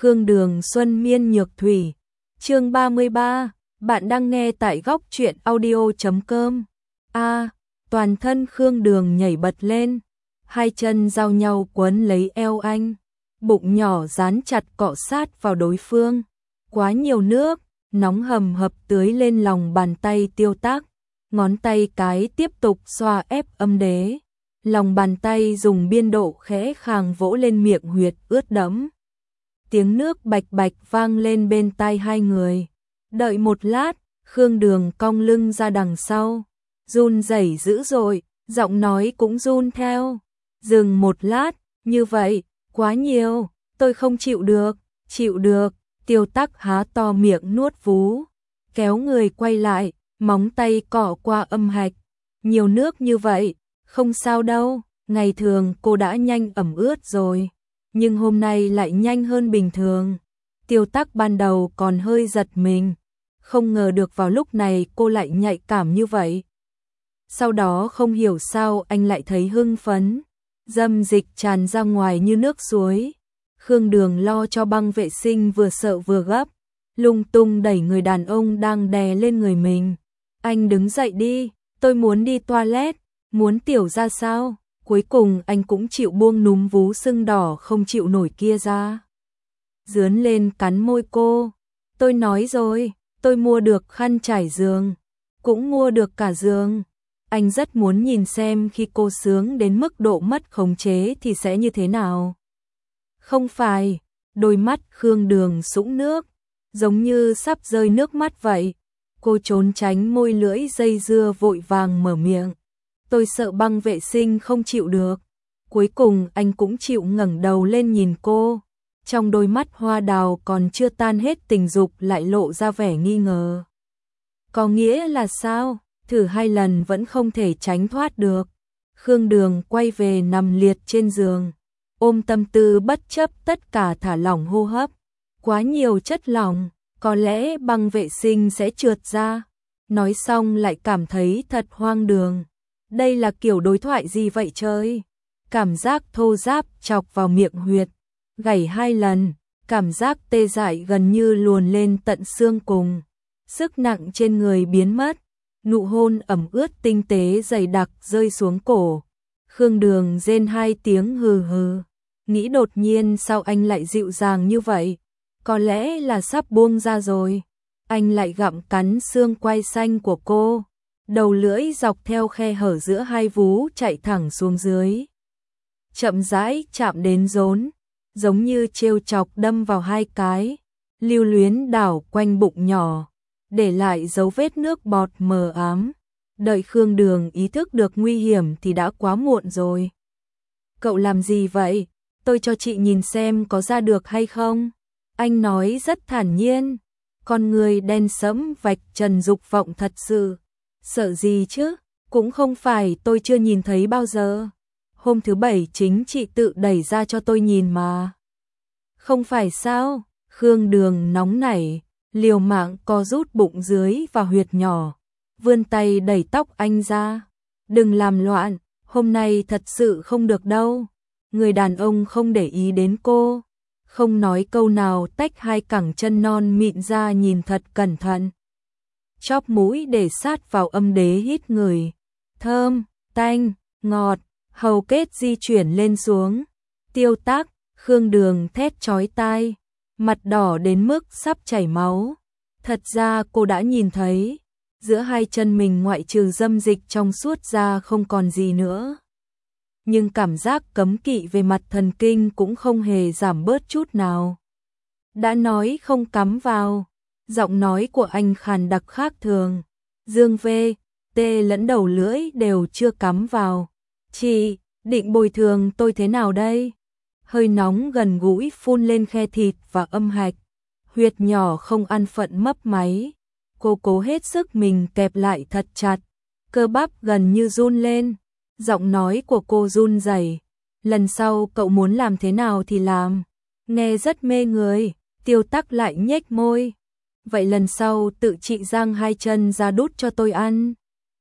Khương Đường Xuân Miên Nhược Thủy. Chương 33, bạn đang nghe tại góc truyện audio.com. Toàn thân Khương Đường nhảy bật lên, hai chân giao nhau quấn lấy eo anh, bụng nhỏ dán chặt cọ sát vào đối phương. Quá nhiều nước, nóng hầm hập tưới lên lòng bàn tay Tiêu Tác, ngón tay cái tiếp tục xoa ép âm đế. Lòng bàn tay dùng biên độ khẽ khàng vỗ lên miệng huyệt ướt đẫm. Tiếng nước bạch bạch vang lên bên tai hai người. Đợi một lát, Khương Đường cong lưng ra đằng sau, run rẩy dữ dội, giọng nói cũng run theo. Dừng một lát, như vậy, quá nhiều, tôi không chịu được. Tiêu Tắc há to miệng nuốt vú, kéo người quay lại, móng tay cọ qua âm hạch. Nhiều nước như vậy, không sao đâu, ngày thường cô đã nhanh ẩm ướt rồi, nhưng hôm nay lại nhanh hơn bình thường. Tiêu Tắc ban đầu còn hơi giật mình, không ngờ được vào lúc này cô lại nhạy cảm như vậy. Sau đó không hiểu sao anh lại thấy hưng phấn, dâm dịch tràn ra ngoài như nước suối. Khương Đường lo cho băng vệ sinh vừa sợ vừa gấp, lung tung đẩy người đàn ông đang đè lên người mình. Anh đứng dậy đi, tôi muốn đi toilet. Muốn tiểu ra sao? Cuối cùng anh cũng chịu buông núm vú sưng đỏ không chịu nổi kia ra. Dướn lên cắn môi cô. Tôi nói rồi, tôi mua được khăn trải giường, cũng mua được cả giường. Anh rất muốn nhìn xem khi cô sướng đến mức độ mất khống chế thì sẽ như thế nào. Không phải, đôi mắt Khương Đường sũng nước, giống như sắp rơi nước mắt vậy. Cô trốn tránh môi lưỡi dây dưa vội vàng mở miệng. Tôi sợ băng vệ sinh không chịu được. Cuối cùng anh cũng chịu ngẩng đầu lên nhìn cô. Trong đôi mắt hoa đào còn chưa tan hết tình dục lại lộ ra vẻ nghi ngờ. Có nghĩa là sao? Thử 2 lần vẫn không thể tránh thoát được. Khương Đường quay về nằm liệt trên giường, ôm tâm tư bất chấp tất cả thả lỏng hô hấp. Quá nhiều chất lỏng, có lẽ băng vệ sinh sẽ trượt ra. Nói xong lại cảm thấy thật hoang đường. Đây là kiểu đối thoại gì vậy trời? Cảm giác thô ráp chọc vào miệng huyệt, gảy 2 lần, cảm giác tê dại gần như luồn lên tận xương cùng. Sức nặng trên người biến mất, nụ hôn ẩm ướt tinh tế dày đặc rơi xuống cổ. Khương Đường rên 2 tiếng hừ hừ, nghĩ đột nhiên sao anh lại dịu dàng như vậy? Có lẽ là sắp buông ra rồi. Anh lại gặm cắn xương quai xanh của cô. Đầu lưỡi dọc theo khe hở giữa hai vú chạy thẳng xuống dưới. Chậm rãi chạm đến rốn, giống như trêu chọc đâm vào 2 cái, lưu luyến đảo quanh bụng nhỏ, để lại dấu vết nước bọt mờ ám. Đợi Khương Đường ý thức được nguy hiểm thì đã quá muộn rồi. Cậu làm gì vậy? Tôi cho chị nhìn xem có ra được hay không? Anh nói rất thản nhiên, con người đen sẫm vạch trần dục vọng thật sự. Sợ gì chứ, cũng không phải tôi chưa nhìn thấy bao giờ. Hôm thứ 7 chính chị tự đẩy ra cho tôi nhìn mà. Không phải sao? Khương Đường nóng nảy, liều mạng co rút bụng dưới và huyệt nhỏ, vươn tay đẩy tóc anh ra. Đừng làm loạn, hôm nay thật sự không được đâu. Người đàn ông không để ý đến cô, không nói câu nào tách 2 cẳng chân non mịn ra nhìn thật cẩn thận. Chóp mũi để sát vào âm đế hít người. Thơm, tanh, ngọt, hầu kết di chuyển lên xuống. Tiêu Tác, Khương Đường thét chói tai, mặt đỏ đến mức sắp chảy máu. Thật ra cô đã nhìn thấy, giữa 2 chân mình ngoại trừ dâm dịch trong suốt ra không còn gì nữa. Nhưng cảm giác cấm kỵ về mặt thần kinh cũng không hề giảm bớt chút nào. Đã nói không cắm vào. Giọng nói của anh khàn đặc khác thường. Dương V, T lẫn đầu lưỡi đều chưa cắm vào. Chị, định bồi thường tôi thế nào đây? Hơi nóng gần gũi phun lên khe thịt và âm hạch. Huyệt nhỏ không ăn phận mấp máy. Cô cố hết sức mình kẹp lại thật chặt. Cơ bắp gần như run lên. Giọng nói của cô run rẩy. Lần sau cậu muốn làm thế nào thì làm. Nghe rất mê người. Tiêu Tắc lại nhếch môi. Vậy lần sau tự chị giang 2 chân ra đút cho tôi ăn.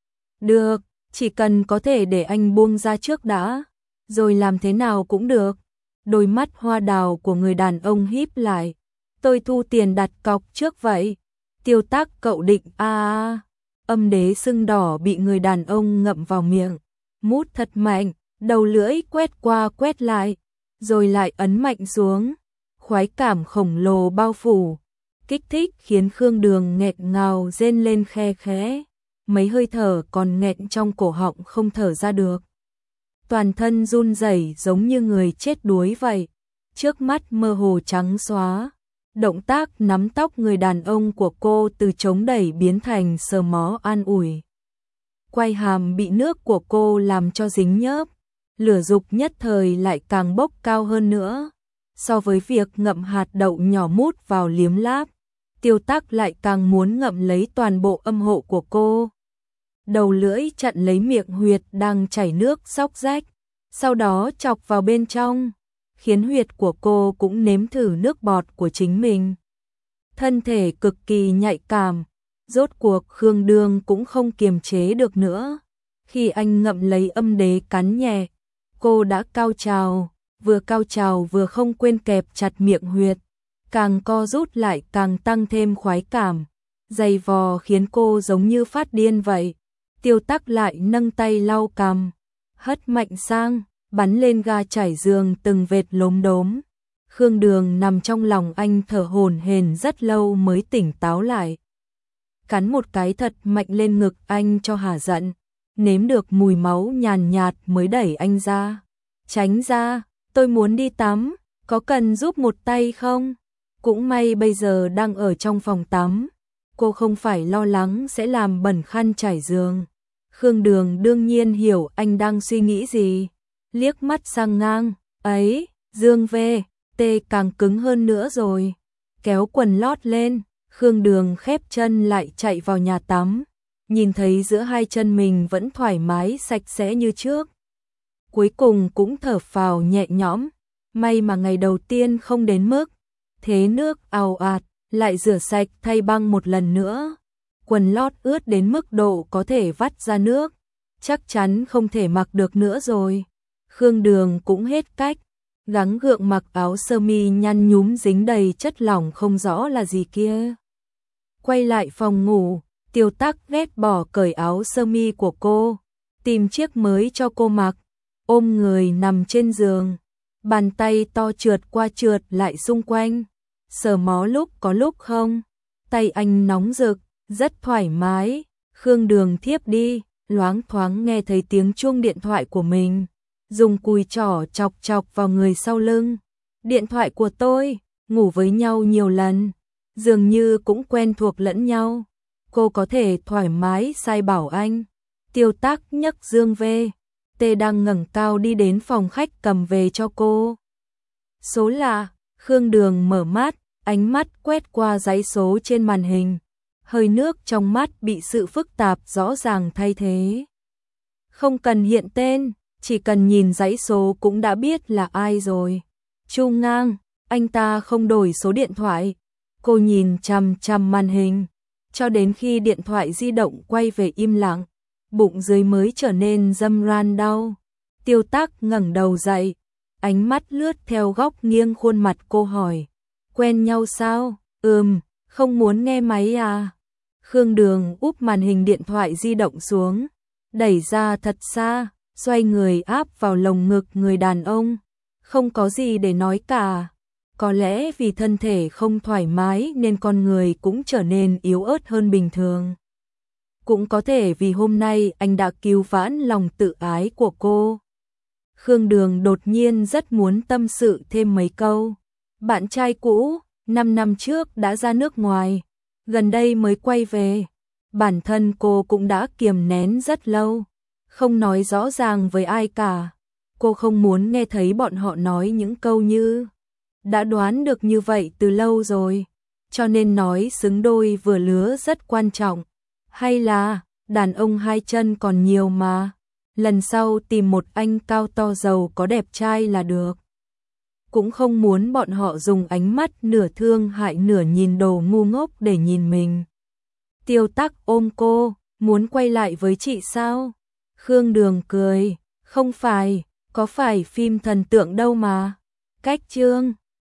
Được, chỉ cần có thể để anh buông ra trước đã, rồi làm thế nào cũng được. Đôi mắt hoa đào của người đàn ông híp lại. Tôi thu tiền đặt cọc trước vậy. Tiêu Tắc cậu định Âm đế sưng đỏ bị người đàn ông ngậm vào miệng, mút thật mạnh, đầu lưỡi quét qua quét lại, rồi lại ấn mạnh xuống. Khoái cảm khổng lồ bao phủ, kích thích khiến Khương Đường nghẹn ngào rên lên khe khẽ, mấy hơi thở còn nghẹn trong cổ họng không thở ra được. Toàn thân run rẩy giống như người chết đuối vậy, trước mắt mơ hồ trắng xóa. Động tác nắm tóc người đàn ông của cô từ chống đẩy biến thành sờ mó an ủi. Quai hàm bị nước của cô làm cho dính nhớp, lửa dục nhất thời lại càng bốc cao hơn nữa. So với việc ngậm hạt đậu nhỏ mút vào liếm láp, Tiêu Tắc lại càng muốn ngậm lấy toàn bộ âm hộ của cô. Đầu lưỡi chặn lấy miệng huyệt đang chảy nước xóc rách, sau đó chọc vào bên trong, khiến huyệt của cô cũng nếm thử nước bọt của chính mình. Thân thể cực kỳ nhạy cảm, rốt cuộc Khương Đường cũng không kiềm chế được nữa. Khi anh ngậm lấy âm đế cắn nhẹ, cô đã cao trào vừa không quên kẹp chặt miệng huyệt, càng co rút lại càng tăng thêm khoái cảm, dày vò khiến cô giống như phát điên vậy. Tiêu Tắc lại nâng tay lau cằm, hất mạnh sang, bắn lên ga trải giường từng vệt lốm đốm. Khương Đường nằm trong lòng anh thở hổn hển rất lâu mới tỉnh táo lại. Cắn một cái thật mạnh lên ngực anh cho hả giận, nếm được mùi máu nhàn nhạt mới đẩy anh ra. Tránh ra, tôi muốn đi tắm, có cần giúp một tay không? Cũng may bây giờ đang ở trong phòng tắm, cô không phải lo lắng sẽ làm bẩn khăn trải giường. Khương Đường đương nhiên hiểu anh đang suy nghĩ gì, liếc mắt sang ngang, ấy, dương về, tê càng cứng hơn nữa rồi. Kéo quần lót lên, Khương Đường khép chân lại chạy vào nhà tắm, nhìn thấy giữa hai chân mình vẫn thoải mái sạch sẽ như trước. Cuối cùng cũng thở phào nhẹ nhõm, may mà ngày đầu tiên không đến mức thế nước ào ạt, lại rửa sạch thay băng một lần nữa. Quần lót ướt đến mức độ có thể vắt ra nước, chắc chắn không thể mặc được nữa rồi. Khương Đường cũng hết cách, gắng gượng mặc áo sơ mi nhăn nhúm dính đầy chất lỏng không rõ là gì kia. Quay lại phòng ngủ, Tiêu Tắc ghét bỏ cởi áo sơ mi của cô, tìm chiếc mới cho cô mặc, ôm người nằm trên giường, bàn tay to trượt qua trượt lại xung quanh, sờ mó lúc có lúc không, tay anh nóng rực, rất thoải mái. Khương Đường thiếp đi, loáng thoáng nghe thấy tiếng chuông điện thoại của mình, dùng cùi trỏ chọc chọc vào người sau lưng. Điện thoại của tôi, ngủ với nhau nhiều lần, dường như cũng quen thuộc lẫn nhau, cô có thể thoải mái sai bảo anh. Tiêu Tắc nhấc dương về, tê đang ngẩng cao đi đến phòng khách cầm về cho cô. Số lạ. Khương Đường mở mắt, ánh mắt quét qua dãy số trên màn hình, hơi nước trong mắt bị sự phức tạp rõ ràng thay thế. Không cần hiện tên, chỉ cần nhìn dãy số cũng đã biết là ai rồi. Chu Ngang, anh ta không đổi số điện thoại. Cô nhìn chằm chằm màn hình, cho đến khi điện thoại di động quay về im lặng, bụng dưới mới trở nên râm ran đau. Tiêu Tắc ngẩng đầu dậy, ánh mắt lướt theo góc nghiêng khuôn mặt cô hỏi, quen nhau sao? Không muốn nghe máy à? Khương Đường úp màn hình điện thoại di động xuống, đẩy ra thật xa, xoay người áp vào lồng ngực người đàn ông, không có gì để nói cả. Có lẽ vì thân thể không thoải mái nên con người cũng trở nên yếu ớt hơn bình thường. Cũng có thể vì hôm nay anh đã cứu vãn lòng tự ái của cô. Khương Đường đột nhiên rất muốn tâm sự thêm mấy câu. Bạn trai cũ, 5 năm trước đã ra nước ngoài, gần đây mới quay về. Bản thân cô cũng đã kiềm nén rất lâu, không nói rõ ràng với ai cả. Cô không muốn nghe thấy bọn họ nói những câu như đã đoán được như vậy từ lâu rồi, cho nên nói xứng đôi vừa lứa rất quan trọng. Hay là, đàn ông hai chân còn nhiều mà, lần sau tìm một anh cao to giàu có đẹp trai là được. Cũng không muốn bọn họ dùng ánh mắt nửa thương hại nửa nhìn đồ ngu ngốc để nhìn mình. Tiêu Tắc ôm cô, muốn quay lại với chị sao? Khương Đường cười, không phải, có phải phim thần tượng đâu mà. Cách chương